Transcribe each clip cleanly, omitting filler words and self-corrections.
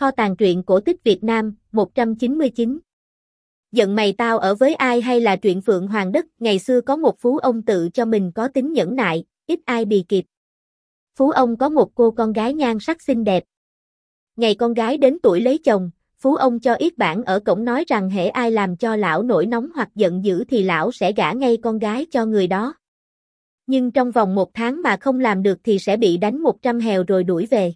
Kho tàng truyện cổ tích Việt Nam, 199. Giận mày tao ở với ai hay là truyện Phượng Hoàng Đất, ngày xưa có một phú ông tự cho mình có tính nhẫn nại, ít ai bì kịp. Phú ông có một cô con gái nhan sắc xinh đẹp. Ngày con gái đến tuổi lấy chồng, phú ông cho yết bản ở cổng nói rằng hễ ai làm cho lão nổi nóng hoặc giận dữ thì lão sẽ gả ngay con gái cho người đó. Nhưng trong vòng 1 tháng mà không làm được thì sẽ bị đánh 100 hèo rồi đuổi về.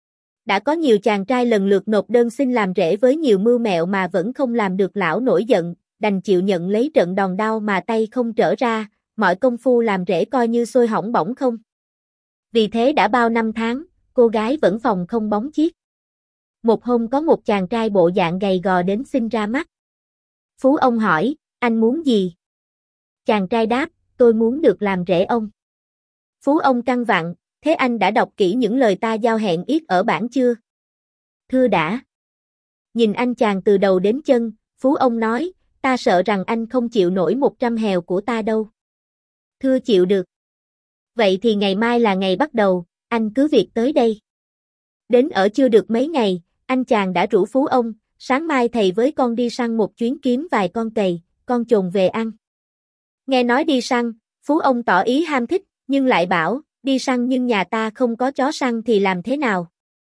Đã có nhiều chàng trai lần lượt nộp đơn xin làm rể với nhiều mưu mẹo mà vẫn không làm được, lão nổi giận, đành chịu nhận lấy trận đòn đau mà tay không trở ra, mọi công phu làm rể coi như xôi hỏng bỏng không. Vì thế đã bao năm tháng, cô gái vẫn phòng không bóng chiếc. Một hôm có một chàng trai bộ dạng gầy gò đến xin ra mắt. Phú ông hỏi, anh muốn gì? Chàng trai đáp, tôi muốn được làm rể ông. Phú ông căn vặn, thế anh đã đọc kỹ những lời ta giao hẹn yết ở bản chưa? Thưa đã. Nhìn anh chàng từ đầu đến chân, phú ông nói, ta sợ rằng anh không chịu nổi 100 hèo của ta đâu. Thưa chịu được. Vậy thì ngày mai là ngày bắt đầu, anh cứ việc tới đây. Đến ở chưa được mấy ngày, anh chàng đã rủ phú ông, sáng mai thầy với con đi săn một chuyến kiếm vài con cầy, con chồn về ăn. Nghe nói đi săn, phú ông tỏ ý ham thích, nhưng lại bảo, đi săn nhưng nhà ta không có chó săn thì làm thế nào?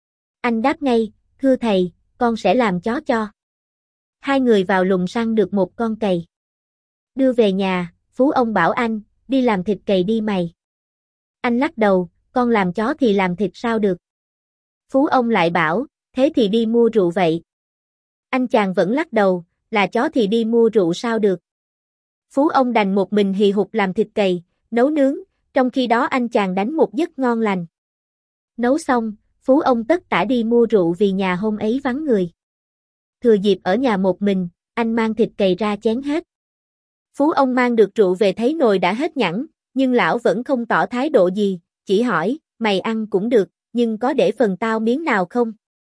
Anh đáp ngay, thưa thầy, con sẽ làm chó cho. Hai người vào lùng săn được một con cầy. Đưa về nhà, phú ông bảo anh, đi làm thịt cầy đi mày. Anh lắc đầu, con làm chó thì làm thịt sao được? Phú ông lại bảo, thế thì đi mua rượu vậy. Anh chàng vẫn lắc đầu, là chó thì đi mua rượu sao được? Phú ông đành một mình hì hục làm thịt cầy, nấu nướng, trong khi đó anh chàng đánh một giấc ngon lành. Nấu xong, phú ông tất tả đi mua rượu vì nhà hôm ấy vắng người. Thừa dịp ở nhà một mình, anh mang thịt cầy ra chén hết. Phú ông mang được rượu về thấy nồi đã hết nhẵn, nhưng lão vẫn không tỏ thái độ gì, chỉ hỏi, mày ăn cũng được, nhưng có để phần tao miếng nào không?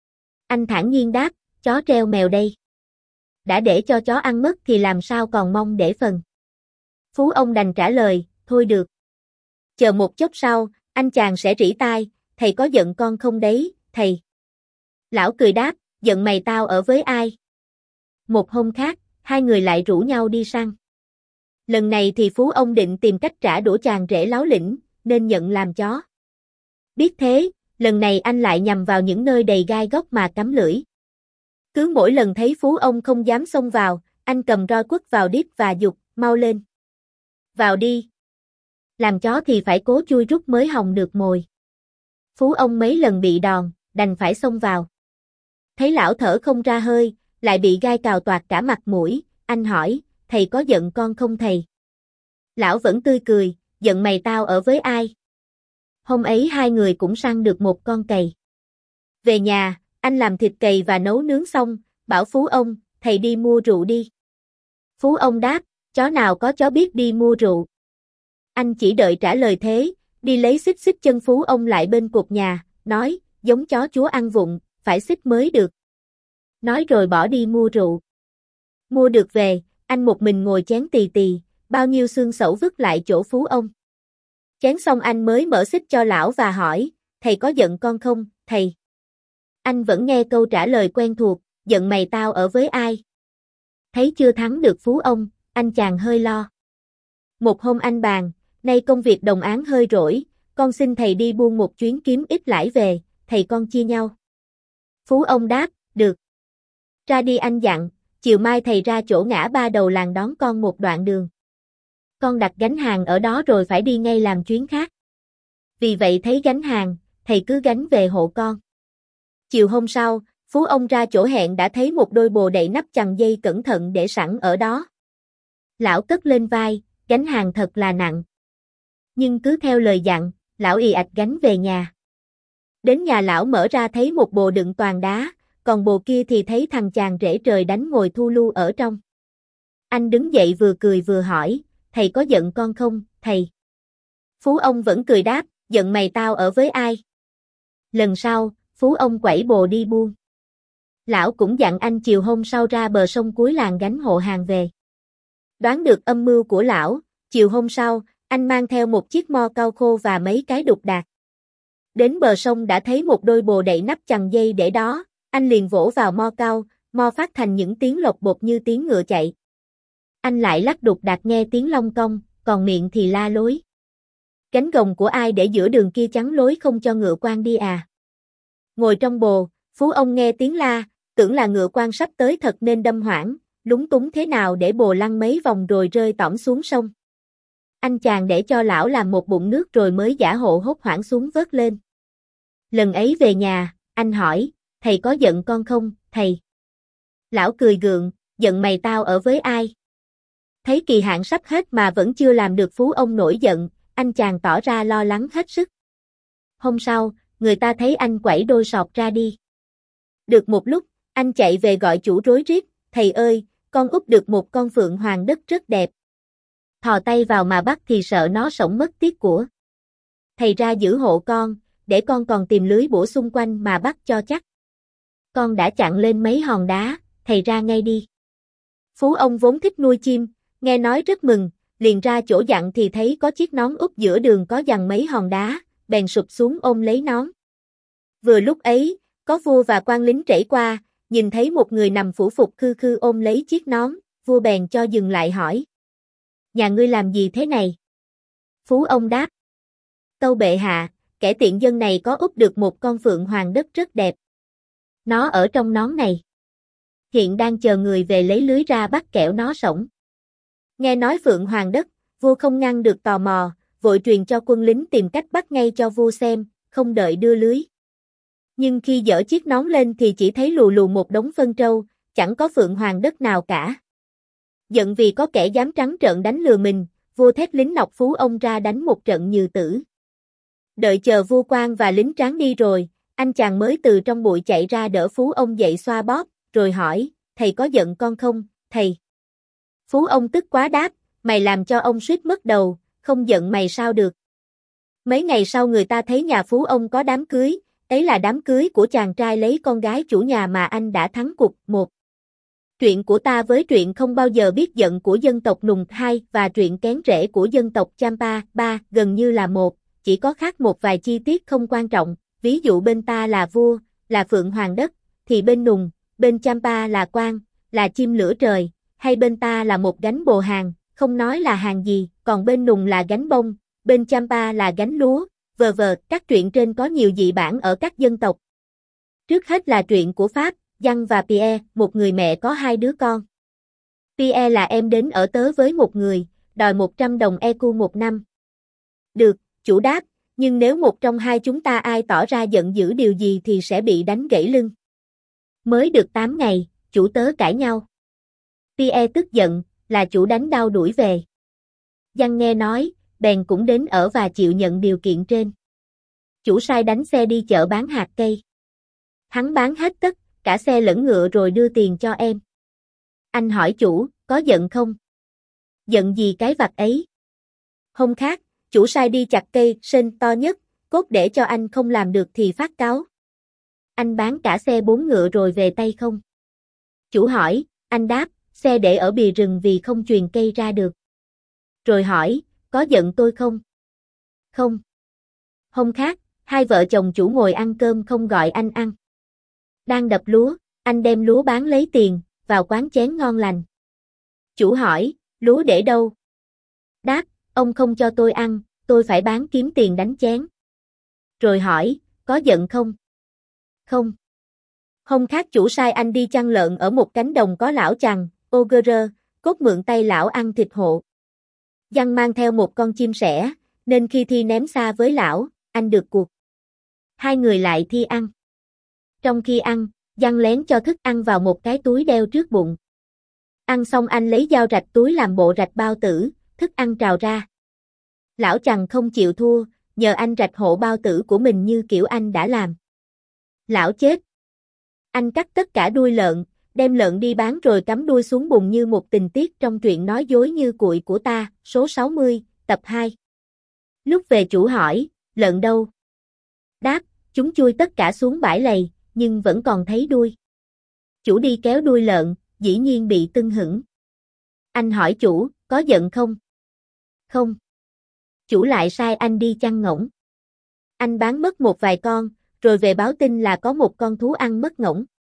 Anh thản nhiên đáp, chó treo mèo đây. Đã để cho chó ăn mất thì làm sao còn mong để phần. Phú ông đành trả lời, thôi được. Chờ một chốc sau, anh chàng sẽ rỉ tai, thầy có giận con không đấy, thầy? Lão cười đáp, giận mày tao ở với ai? Một hôm khác, hai người lại rủ nhau đi săn. Lần này thì phú ông định tìm cách trả đũa chàng rể láo lĩnh, nên nhận làm chó. Biết thế, lần này anh lại nhằm vào những nơi đầy gai góc mà cắm lưỡi. Cứ mỗi lần thấy phú ông không dám xông vào, anh cầm roi quất vào đít và giục, mau lên. Vào đi. Làm chó thì phải cố chui rút mới hòng được mồi. Phú ông mấy lần bị đòn, đành phải xông vào. Thấy lão thở không ra hơi, lại bị gai cào toạc cả mặt mũi, anh hỏi, thầy có giận con không thầy? Lão vẫn tươi cười, giận mày tao ở với ai? Hôm ấy hai người cũng săn được một con cầy. Về nhà, anh làm thịt cầy và nấu nướng xong, bảo phú ông, thầy đi mua rượu đi. Phú ông đáp, chó nào có chó biết đi mua rượu. Anh chỉ đợi trả lời thế, đi lấy xích xích chân phú ông lại bên cột nhà, nói, giống chó chúa ăn vụng, phải xích mới được. Nói rồi bỏ đi mua rượu. Mua được về, anh một mình ngồi chén tì tì, bao nhiêu xương sẩu vứt lại chỗ phú ông. Chén xong anh mới mở xích cho lão và hỏi, thầy có giận con không, thầy? Anh vẫn nghe câu trả lời quen thuộc, giận mày tao ở với ai? Thấy chưa thắng được phú ông, anh chàng hơi lo. Một hôm anh bàn, nay công việc đồng áng hơi rỗi, con xin thầy đi buôn một chuyến kiếm ít lãi về, thầy con chia nhau. Phú ông đáp, được. Ra đi anh dặn, chiều mai thầy ra chỗ ngã ba đầu làng đón con một đoạn đường. Con đặt gánh hàng ở đó rồi phải đi ngay làm chuyến khác. Vì vậy thấy gánh hàng, thầy cứ gánh về hộ con. Chiều hôm sau, phú ông ra chỗ hẹn đã thấy một đôi bồ đậy nắp chằng dây cẩn thận để sẵn ở đó. Lão cất lên vai, gánh hàng thật là nặng. Nhưng cứ theo lời dặn, lão ì ạch gánh về nhà. Đến nhà lão mở ra thấy một bồ đựng toàn đá, còn bồ kia thì thấy thằng chàng rể trời đánh ngồi thu lu ở trong. Anh đứng dậy vừa cười vừa hỏi, thầy có giận con không, thầy? Phú ông vẫn cười đáp, giận mày tao ở với ai? Lần sau, phú ông quẩy bồ đi buôn. Lão cũng dặn anh chiều hôm sau ra bờ sông cuối làng gánh hộ hàng về. Đoán được âm mưu của lão, chiều hôm sau, anh mang theo một chiếc mo cau khô và mấy cái đục đạc. Đến bờ sông đã thấy một đôi bồ đậy nắp chằng dây để đó, anh liền vỗ vào mo cao, mo phát thành những tiếng lộc bột như tiếng ngựa chạy. Anh lại lắc đục đạt nghe tiếng long cong, còn miệng thì la lối. Cánh gồng của ai để giữa đường kia chắn lối không cho ngựa quan đi à? Ngồi trong bồ, Phú ông nghe tiếng la, tưởng là ngựa quan sắp tới thật nên đâm hoảng, lúng túng thế nào để bồ lăn mấy vòng rồi rơi tõm xuống sông. Anh chàng để cho lão làm một bụng nước rồi mới giả hộ hốt hoảng xuống vớt lên. Lần ấy về nhà, anh hỏi, thầy có giận con không, thầy? Lão cười gượng, giận mày tao ở với ai? Thấy kỳ hạn sắp hết mà vẫn chưa làm được Phú ông nổi giận, anh chàng tỏ ra lo lắng hết sức. Hôm sau, người ta thấy anh quẩy đôi sọt ra đi. Được một lúc, anh chạy về gọi chủ rối rít, thầy ơi, con úp được một con phượng hoàng đất rất đẹp. Thò tay vào mà bắt thì sợ nó sổng mất tiếc của. Thầy ra giữ hộ con, để con còn tìm lưới bủa xung quanh mà bắt cho chắc. Con đã chặn lên mấy hòn đá, thầy ra ngay đi. Phú ông vốn thích nuôi chim, nghe nói rất mừng, liền ra chỗ dặn thì thấy có chiếc nón úp giữa đường có dằn mấy hòn đá, bèn sụp xuống ôm lấy nón. Vừa lúc ấy, có vua và quan lính trễ qua, nhìn thấy một người nằm phủ phục khư khư ôm lấy chiếc nón, vua bèn cho dừng lại hỏi. Nhà ngươi làm gì thế này? Phú ông đáp. Tâu bệ hạ, kẻ tiện dân này có úp được một con phượng hoàng đất rất đẹp. Nó ở trong nón này. Hiện đang chờ người về lấy lưới ra bắt kẻo nó sổng. Nghe nói phượng hoàng đất, vua không ngăn được tò mò, vội truyền cho quân lính tìm cách bắt ngay cho vua xem, không đợi đưa lưới. Nhưng khi dỡ chiếc nón lên thì chỉ thấy lù lù một đống phân trâu, chẳng có phượng hoàng đất nào cả. Giận vì có kẻ dám trắng trợn đánh lừa mình, vua thét lính nọc Phú ông ra đánh một trận như tử. Đợi chờ vua quan và lính tráng đi rồi, anh chàng mới từ trong bụi chạy ra đỡ Phú ông dậy xoa bóp, rồi hỏi, thầy có giận con không, thầy? Phú ông tức quá đáp, mày làm cho ông suýt mất đầu, không giận mày sao được. Mấy ngày sau người ta thấy nhà Phú ông có đám cưới, ấy là đám cưới của chàng trai lấy con gái chủ nhà mà anh đã thắng cuộc 1. Truyện của ta với truyện không bao giờ biết giận của dân tộc Nùng 2 và truyện kén rễ của dân tộc Champa 3 gần như là một, chỉ có khác một vài chi tiết không quan trọng, ví dụ bên ta là vua, là phượng hoàng đất, thì bên Nùng, bên Champa là quan, là chim lửa trời, hay bên ta là một gánh bồ hàng, không nói là hàng gì, còn bên Nùng là gánh bông, bên Champa là gánh lúa, các truyện trên có nhiều dị bản ở các dân tộc. Trước hết là truyện của Pháp, Giăng và Pierre, một người mẹ có 2 đứa con. Pierre là em đến ở tớ với một người, đòi 100 đồng EQ một năm. Được, chủ đáp, nhưng nếu một trong hai chúng ta ai tỏ ra giận dữ điều gì thì sẽ bị đánh gãy lưng. Mới được 8 ngày, chủ tớ cãi nhau. Pierre tức giận, là chủ đánh đau đuổi về. Giăng nghe nói, bèn cũng đến ở và chịu nhận điều kiện trên. Chủ sai đánh xe đi chợ bán hạt cây. Hắn bán hết tất, cả xe lẫn ngựa rồi đưa tiền cho em. Anh hỏi chủ, có giận không? Giận gì cái vặt ấy? Hôm khác, chủ sai đi chặt cây sên to nhất, cốt để cho anh không làm được thì phát cáu. Anh bán cả xe 4 ngựa rồi về tay không? Chủ hỏi, anh đáp, xe để ở bìa rừng vì không truyền cây ra được. Rồi hỏi, có giận tôi không? Không. Hôm khác, hai vợ chồng chủ ngồi ăn cơm không gọi anh ăn. Đang đập lúa, anh đem lúa bán lấy tiền, vào quán chén ngon lành. Chủ hỏi, lúa để đâu? Đáp, ông không cho tôi ăn, tôi phải bán kiếm tiền đánh chén. Rồi hỏi, có giận không? Không. Hôm khác chủ sai anh đi chăn lợn ở một cánh đồng có lão chằn, ogre, cốt mượn tay lão ăn thịt hộ. Giăng mang theo một con chim sẻ, nên khi thi ném xa với lão, anh được cuộc. Hai người lại thi ăn. Trong khi ăn, Giăng lén cho thức ăn vào một cái túi đeo trước bụng. Ăn xong anh lấy dao rạch túi làm bộ rạch bao tử, thức ăn trào ra. Lão chằn không chịu thua, nhờ anh rạch hộ bao tử của mình như kiểu anh đã làm. Lão chết. Anh cắt tất cả đuôi lợn, đem lợn đi bán rồi cắm đuôi xuống bùn như một tình tiết trong truyện nói dối như cuội của ta, số 60, tập 2. Lúc về chủ hỏi, lợn đâu? Đáp, chúng chui tất cả xuống bãi lầy, nhưng vẫn còn thấy đuôi. Chủ đi kéo đuôi lợn, dĩ nhiên bị tưng hửng. Anh hỏi chủ, có giận không? Không. Chủ lại sai anh đi chăn ngỗng. Anh bán mất một vài con, rồi về báo tin là có một con thú ăn mất ngỗng.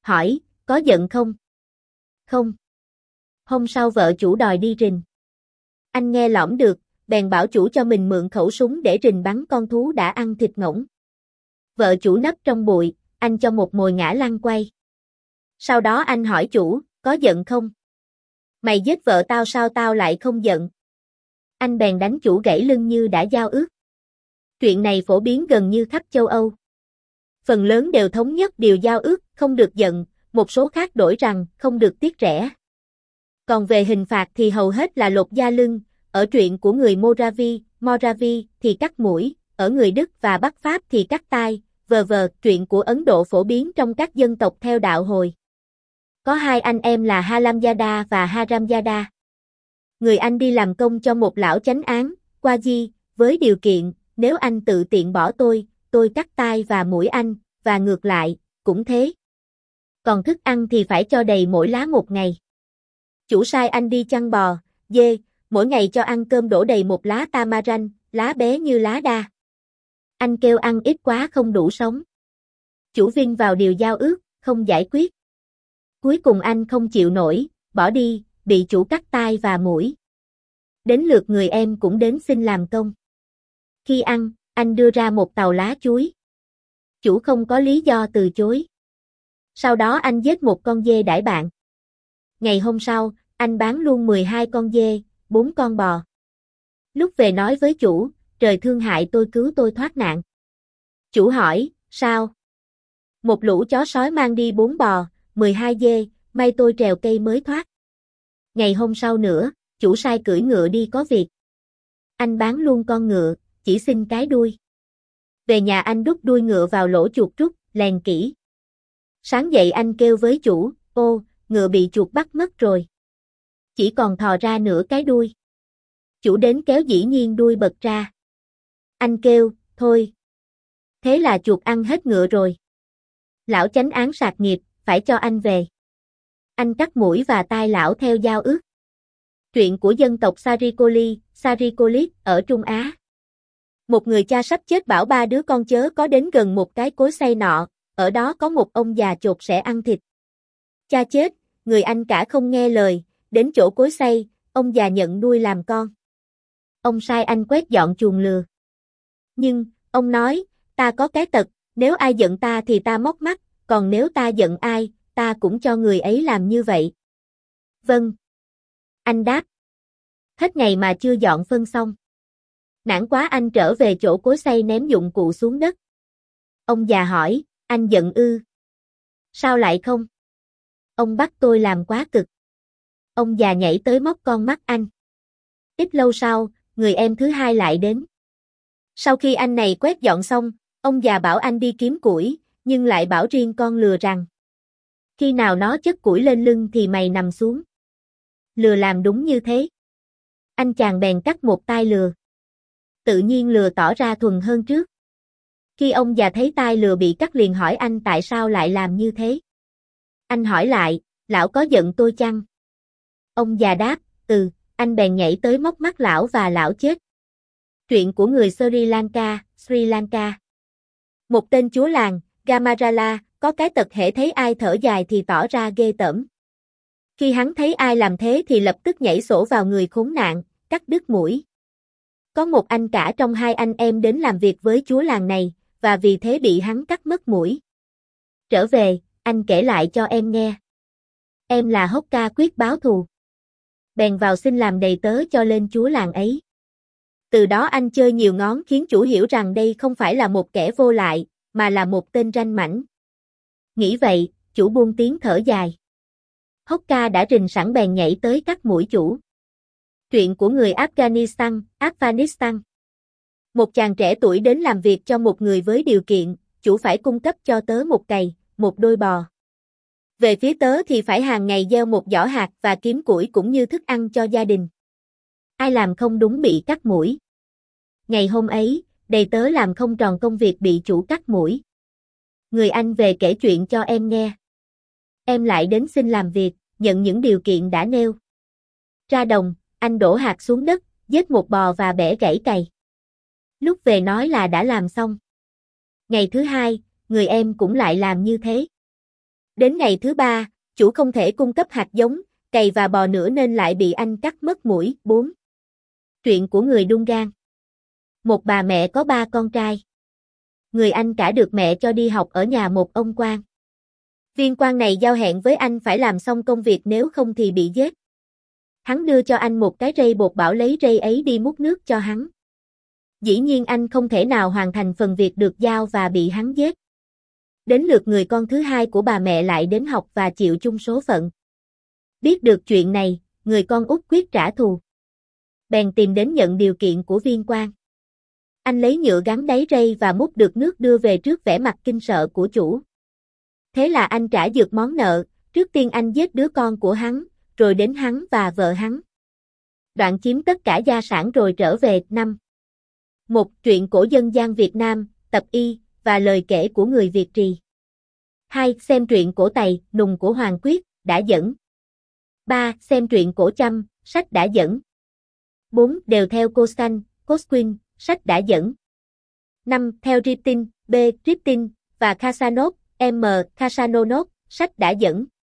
hỏi, có giận không? Không. Hôm sau vợ chủ đòi đi rình. Anh nghe lỏm được, bèn bảo chủ cho mình mượn khẩu súng để rình bắn con thú đã ăn thịt ngỗng. Vợ chủ nấp trong bụi, anh cho một mồi ngã lăn quay. Sau đó anh hỏi chủ, có giận không? Mày giết vợ tao sao tao lại không giận? Anh bèn đánh chủ gãy lưng như đã giao ước. Chuyện này phổ biến gần như khắp châu Âu. Phần lớn đều thống nhất điều giao ước, không được giận, một số khác đổi rằng không được tiếc rẻ. Còn về hình phạt thì hầu hết là lột da lưng, ở truyện của người Moravi thì cắt mũi, ở người Đức và Bắc Pháp thì cắt tai, truyện của Ấn Độ phổ biến trong các dân tộc theo đạo Hồi. Có hai anh em là Halamyada và Haramyada. Người anh đi làm công cho một lão chánh án, Qazi, với điều kiện, nếu anh tự tiện bỏ tôi cắt tai và mũi anh, và ngược lại, cũng thế. Còn thức ăn thì phải cho đầy mỗi lá một ngày. Chủ sai anh đi chăn bò, dê, mỗi ngày cho ăn cơm đổ đầy một lá tamarind, lá bé như lá đa. Anh kêu ăn ít quá không đủ sống. Chủ vin vào điều giao ước, không giải quyết. Cuối cùng anh không chịu nổi, bỏ đi, bị chủ cắt tai và mũi. Đến lượt người em cũng đến xin làm công. Khi ăn, anh đưa ra một tàu lá chuối. Chủ không có lý do từ chối. Sau đó anh giết một con dê đãi bạn. Ngày hôm sau, anh bán luôn 12 con dê, 4 con bò. Lúc về nói với chủ, trời thương hại tôi cứu tôi thoát nạn. Chủ hỏi, sao? Một lũ chó sói mang đi 4 bò, 12 dê, may tôi trèo cây mới thoát. Ngày hôm sau nữa, chủ sai cưỡi ngựa đi có việc. Anh bán luôn con ngựa, chỉ xin cái đuôi. Về nhà anh đút đuôi ngựa vào lỗ chuột rút, lèn kỹ. Sáng dậy anh kêu với chủ, ô, ngựa bị chuột bắt mất rồi. Chỉ còn thò ra nửa cái đuôi. Chủ đến kéo dĩ nhiên đuôi bật ra. Anh kêu, thôi. Thế là chuột ăn hết ngựa rồi. Lão chánh án sạc nghiệp, phải cho anh về. Anh cắt mũi và tai lão theo giao ước. Truyện của dân tộc Sarikolit ở Trung Á. Một người cha sắp chết bảo 3 đứa con chớ có đến gần một cái cối xay nọ, ở đó có một ông già chột sẽ ăn thịt. Cha chết, người anh cả không nghe lời, đến chỗ cối xay, ông già nhận nuôi làm con. Ông sai anh quét dọn chuồng lừa. Nhưng, ông nói, ta có cái tật, nếu ai giận ta thì ta móc mắt, còn nếu ta giận ai, ta cũng cho người ấy làm như vậy. Vâng. Anh đáp. Hết ngày mà chưa dọn phân xong. Nản quá anh trở về chỗ cối xay ném dụng cụ xuống đất. Ông già hỏi, anh giận ư? Sao lại không? Ông bắt tôi làm quá cực. Ông già nhảy tới móc con mắt anh. Ít lâu sau, người em thứ hai lại đến. Sau khi anh này quét dọn xong, ông già bảo anh đi kiếm củi, nhưng lại bảo riêng con lừa rằng khi nào nó chất củi lên lưng thì mày nằm xuống. Lừa làm đúng như thế. Anh chàng bèn cắt một tai lừa. Tự nhiên lừa tỏ ra thuần hơn trước. Khi ông già thấy tai lừa bị cắt liền hỏi anh tại sao lại làm như thế. Anh hỏi lại, lão có giận tôi chăng? Ông già đáp, anh bèn nhảy tới móc mắt lão và lão chết. Truyện của người Sri Lanka. Một tên chúa làng, Gamarala, có cái tật hễ thấy ai thở dài thì tỏ ra ghê tởm. Khi hắn thấy ai làm thế thì lập tức nhảy sổ vào người khốn nạn, cắt đứt mũi. Có một anh cả trong hai anh em đến làm việc với chúa làng này, và vì thế bị hắn cắt mất mũi. Trở về, anh kể lại cho em nghe. Em là Hokka quyết báo thù. Bèn vào xin làm đầy tớ cho lên chúa làng ấy. Từ đó anh chơi nhiều ngón khiến chủ hiểu rằng đây không phải là một kẻ vô lại, mà là một tên ranh mãnh. Nghĩ vậy, chủ buông tiếng thở dài. Hokka đã rình sẵn bèn nhảy tới cắt mũi chủ. Truyện của người Afghanistan. Một chàng trẻ tuổi đến làm việc cho một người với điều kiện, chủ phải cung cấp cho tớ một cày, một đôi bò. Về phía tớ thì phải hàng ngày gieo một giỏ hạt và kiếm củi cũng như thức ăn cho gia đình. Ai làm không đúng bị cắt mũi. Ngày hôm ấy, đầy tớ làm không tròn công việc bị chủ cắt mũi. Người anh về kể chuyện cho em nghe. Em lại đến xin làm việc, nhận những điều kiện đã nêu. Ra đồng, anh đổ hạt xuống đất, giết một bò và bẻ gãy cày. Lúc về nói là đã làm xong. Ngày thứ hai, người em cũng lại làm như thế. Đến ngày thứ 3, chủ không thể cung cấp hạt giống, cày và bò nữa nên lại bị anh cắt mất mũi. 4. Truyện của người đung gan. Một bà mẹ có 3 con trai. Người anh cả được mẹ cho đi học ở nhà một ông quan. Viên quan này giao hẹn với anh phải làm xong công việc nếu không thì bị giết. Hắn đưa cho anh một cái rây bột bảo lấy rây ấy đi múc nước cho hắn. Dĩ nhiên anh không thể nào hoàn thành phần việc được giao và bị hắn giết. Đến lượt người con thứ 2 của bà mẹ lại đến học và chịu chung số phận. Biết được chuyện này, người con út quyết trả thù. Bèn tìm đến nhận điều kiện của viên quan. Anh lấy nhựa gắn đáy rây và múc được nước đưa về trước vẻ mặt kinh sợ của chủ. Thế là anh trả dược món nợ, trước tiên anh giết đứa con của hắn, rồi đến hắn và vợ hắn. Đoạn chiếm tất cả gia sản rồi trở về. 5. Một truyện cổ dân gian Việt Nam, tập y, và lời kể của người Việt Trì. 2. Xem truyện cổ Tày, Nùng của Hoàng Quyết, đã dẫn. 3. Xem truyện cổ Chăm, sách đã dẫn. 4. Đều theo Costan, Cosquin, sách đã dẫn. 5. Theo Riptin, B. Riptin, và Khasanov, M. Khasanonov, sách đã dẫn.